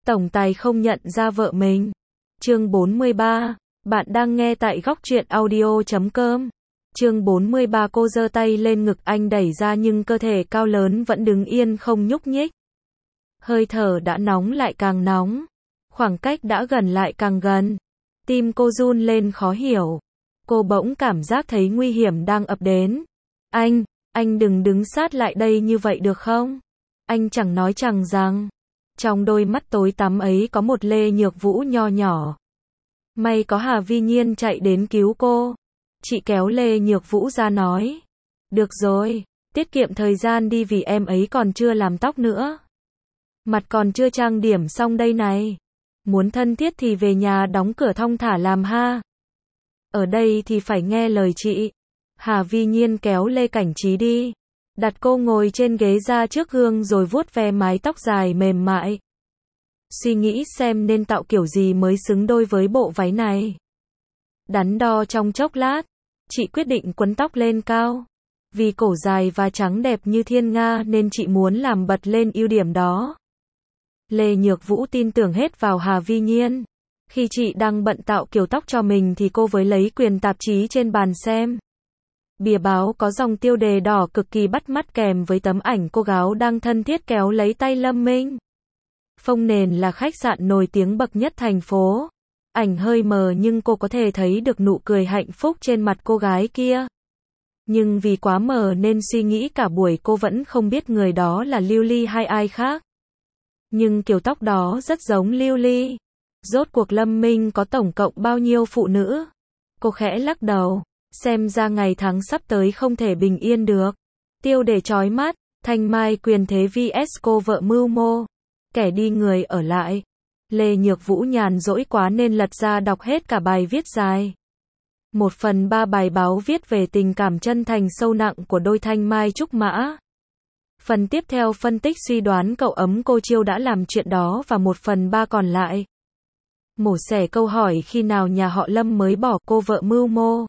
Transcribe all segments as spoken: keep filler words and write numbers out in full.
tổng tài không nhận ra vợ mình. Chương bốn mươi ba. Bạn đang nghe tại góc truyện audio chấm com. Chương bốn mươi ba. Cô giơ tay lên ngực anh đẩy ra nhưng cơ thể cao lớn vẫn đứng yên không nhúc nhích. Hơi thở đã nóng lại càng nóng. Khoảng cách đã gần lại càng gần. Tim cô run lên khó hiểu. Cô bỗng cảm giác thấy nguy hiểm đang ập đến. Anh, anh đừng đứng sát lại đây như vậy được không? Anh chẳng nói chẳng rằng. Trong đôi mắt tối tăm ấy có một Lê Nhược Vũ nho nhỏ. May có Hà Vi Nhiên chạy đến cứu cô. Chị kéo Lê Nhược Vũ ra nói. Được rồi, tiết kiệm thời gian đi vì em ấy còn chưa làm tóc nữa. Mặt còn chưa trang điểm xong đây này. Muốn thân thiết thì về nhà đóng cửa thong thả làm ha. Ở đây thì phải nghe lời chị. Hà Vi Nhiên kéo Lê Cảnh Trí đi. Đặt cô ngồi trên ghế ra trước gương rồi vuốt ve mái tóc dài mềm mại. Suy nghĩ xem nên tạo kiểu gì mới xứng đôi với bộ váy này. Đắn đo trong chốc lát, chị quyết định quấn tóc lên cao. Vì cổ dài và trắng đẹp như thiên nga nên chị muốn làm bật lên ưu điểm đó. Lê Nhược Vũ tin tưởng hết vào Hà Vi Nhiên. Khi chị đang bận tạo kiểu tóc cho mình thì cô với lấy quyển tạp chí trên bàn xem. Bìa báo có dòng tiêu đề đỏ cực kỳ bắt mắt kèm với tấm ảnh cô gái đang thân thiết kéo lấy tay Lâm Minh. Phông nền là khách sạn nổi tiếng bậc nhất thành phố. Ảnh hơi mờ nhưng cô có thể thấy được nụ cười hạnh phúc trên mặt cô gái kia. Nhưng vì quá mờ nên suy nghĩ cả buổi cô vẫn không biết người đó là Lưu Ly hay ai khác. Nhưng kiểu tóc đó rất giống Lưu Ly. Rốt cuộc Lâm Minh có tổng cộng bao nhiêu phụ nữ? Cô khẽ lắc đầu. Xem ra ngày tháng sắp tới không thể bình yên được. Tiêu đề chói mắt, Thanh Mai quyền thế vs cô vợ mưu mô. Kẻ đi người ở lại. Lê Nhược Vũ nhàn rỗi quá nên lật ra đọc hết cả bài viết dài. Một phần ba bài báo viết về tình cảm chân thành sâu nặng của đôi Thanh Mai Trúc Mã. Phần tiếp theo phân tích suy đoán cậu ấm cô Chiêu đã làm chuyện đó và một phần ba còn lại. Mổ xẻ câu hỏi khi nào nhà họ Lâm mới bỏ cô vợ mưu mô.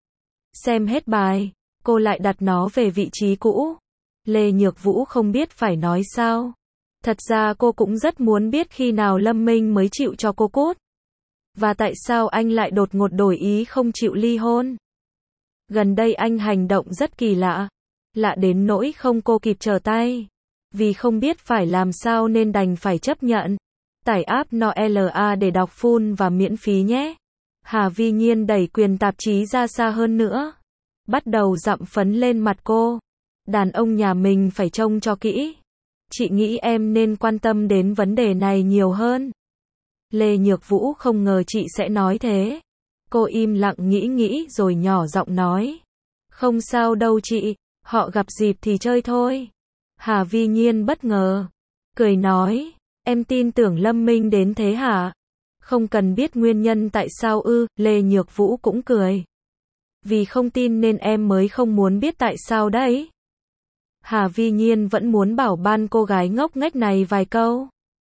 Xem hết bài, cô lại đặt nó về vị trí cũ. Lê Nhược Vũ không biết phải nói sao. Thật ra cô cũng rất muốn biết khi nào Lâm Minh mới chịu cho cô cút. Và tại sao anh lại đột ngột đổi ý không chịu ly hôn. Gần đây anh hành động rất kỳ lạ. Lạ đến nỗi không cô kịp trở tay. Vì không biết phải làm sao nên đành phải chấp nhận. Tải app Noela để đọc full và miễn phí nhé. Hà Vi Nhiên đẩy quyền tạp chí ra xa hơn nữa. Bắt đầu dặm phấn lên mặt cô. Đàn ông nhà mình phải trông cho kỹ. Chị nghĩ em nên quan tâm đến vấn đề này nhiều hơn. Lê Nhược Vũ không ngờ chị sẽ nói thế. Cô im lặng nghĩ nghĩ rồi nhỏ giọng nói. Không sao đâu chị, họ gặp dịp thì chơi thôi. Hà Vi Nhiên bất ngờ. Cười nói, em tin tưởng Lâm Minh đến thế hả? Không cần biết nguyên nhân tại sao ư, Lê Nhược Vũ cũng cười. Vì không tin nên em mới không muốn biết tại sao đấy. Hà Vi Nhiên vẫn muốn bảo ban cô gái ngốc nghếch này vài câu.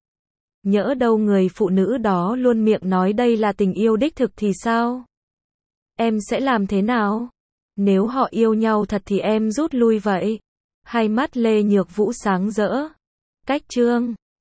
Nhỡ đâu người phụ nữ đó luôn miệng nói đây là tình yêu đích thực thì sao? Em sẽ làm thế nào? Nếu họ yêu nhau thật thì em rút lui vậy. Hai mắt Lê Nhược Vũ sáng rỡ. Cách chương